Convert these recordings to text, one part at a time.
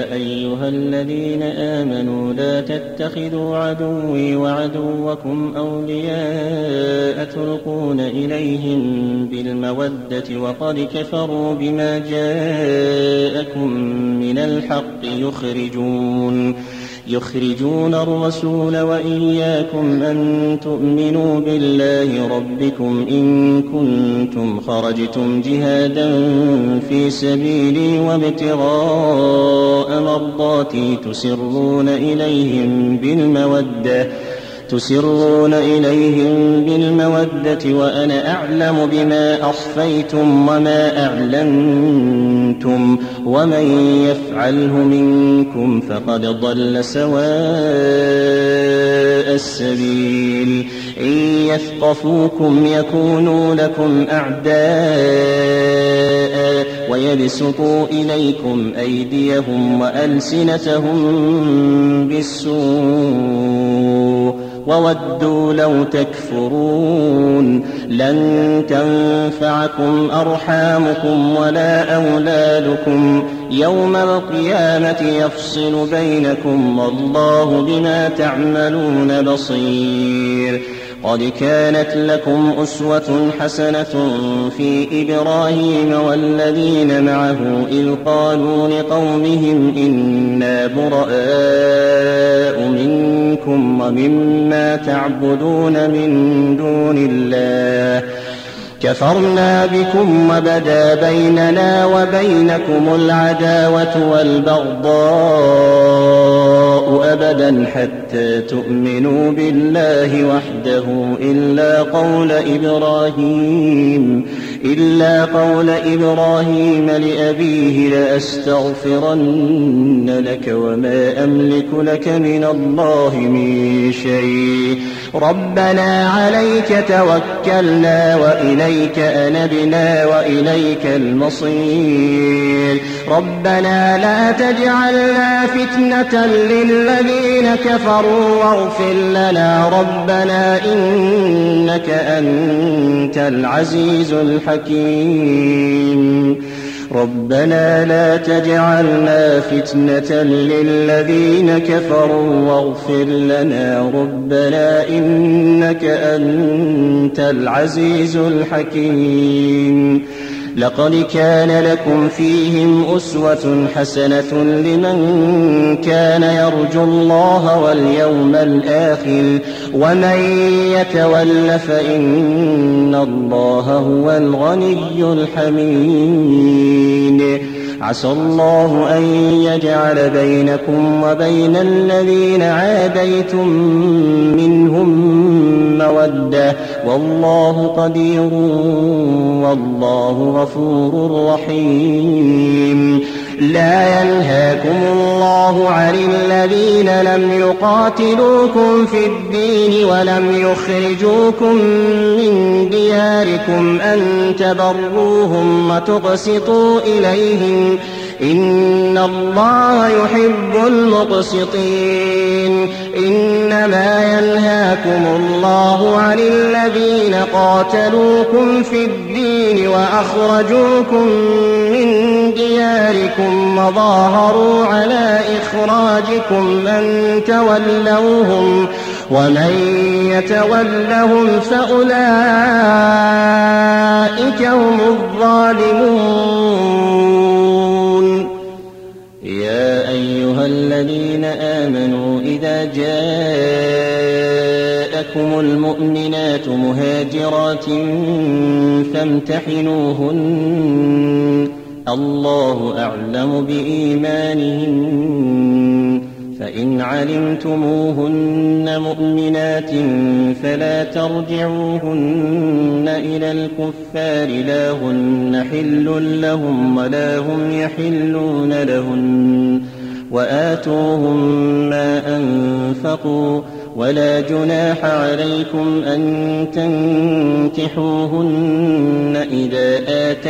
أيها الذين آمنوا لا تتخذوا عدوي وعدوكم أولياء تلقون إليهم بالمودة وقد كفروا بما جاءكم من الحق يخرجون الرسول وإياكم أن تؤمنوا بالله ربكم إن كنتم خرجتم جهادا في سبيلي وابتغاء مرضاتي تسرون إليهم بالمودة وأنا أعلم بما أخفيتم وما أعلنتم ومن يفعله منكم فقد ضل سواء السبيل إن يثقفوكم يكونوا لكم أعداء ويبسطوا إليكم أيديهم وألسنتهم بالسوء وودوا لو تكفرون لن تنفعكم أرحامكم ولا أولادكم يوم القيامة يفصل بينكم والله بما تعملون بصير قد كانت لكم أسوة حسنة في إبراهيم والذين معه إذ قالوا لقومهم إنا براء منكم ومما تعبدون من دون الله كفرنا بكم وبدا بيننا وبينكم العداوة والبغضاء أبدا حتى تؤمنوا بالله وحده إلا قول إبراهيم لأبيه لأستغفرن لك وما أملك لك من الله من شيء ربنا عليك توكلنا وإليك أنبنا وإليك المصير ربنا لا تجعلنا فتنة للذين كفروا واغفر لنا ربنا إنك أنت العزيز الحكيم ربنا لا تجعلنا فتنة للذين كفروا واغفر لنا ربنا إنك أنت العزيز الحكيم لقد كان لكم فيهم أسوة حسنة لمن كان يرجو الله واليوم الآخر ومن يتول فإن الله هو الغني الحميد عسى الله أن يجعل بينكم وبين الذين عاديتم منهم مودة والله قدير والله غفور رحيم لا ينهاكم الله عن الذين لم يقاتلوكم في الدين ولم يخرجوكم من دياركم أن تبروهم وتقسطوا إليهم إن الله يحب المقسطين إنما ينهاكم الله عن الذين قاتلوكم في الدين وأخرجوكم من دياركم وظاهروا على إخراجكم أن تولوهم ومن يتولهم فأولئك هم الظالمون يا أيها الذين آمنوا إذا جاءكم المؤمنات مهاجرات فامتحنوهن الله أعلم بإيمانهن فإن علمتموهن مؤمنات فلا ترجعوهن إلى الكفار لا هن حل لهم ولا هم يحلون لهن وآتوهم ما أنفقوا ولا جناح عليكم أن تنكحوهن إذا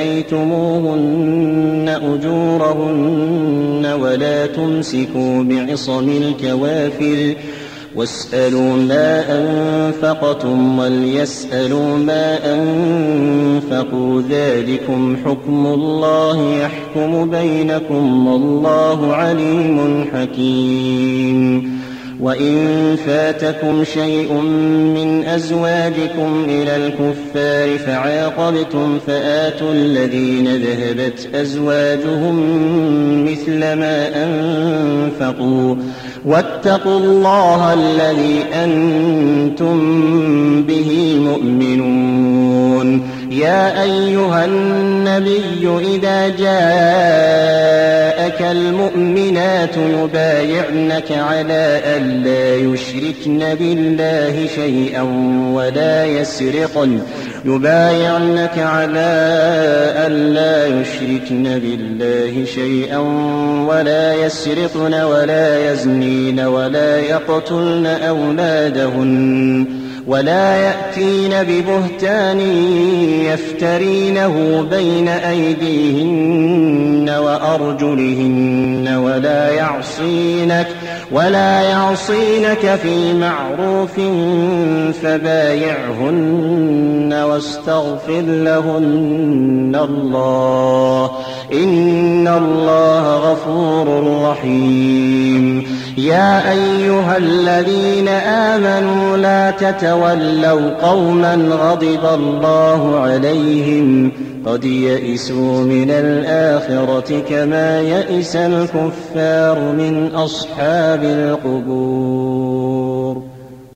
آتيتموهن أجورهن ولا تمسكوا بعصم الكوافر واسألوا ما أنفقتم وليسألوا ما أنفقوا ذلكم حكم الله يحكم بينكم والله عليم حكيم وإن فاتكم شيء من أزواجكم إلى الكفار فعاقبتم فآتوا الذين ذهبت أزواجهم مثل ما أنفقوا واتقوا الله الذي أنتم به مؤمنون يا أيها النبي إذا جاءك المؤمنات يبايعنك على ألا يشركن بالله شيئا ولا يسرقن ولا يزنين ولا يقتلن أولادهن ولا يأتين ببهتان يفترينه بين أيديهن وأرجلهن ولا يعصينك في معروف فبايعهن واستغفر لهن الله إن الله غفور رحيم يا أيها الذين آمنوا لا تتولوا قوما غضب الله عليهم قد يئسوا من الآخرة كما يئس الكفار من أصحاب القبور.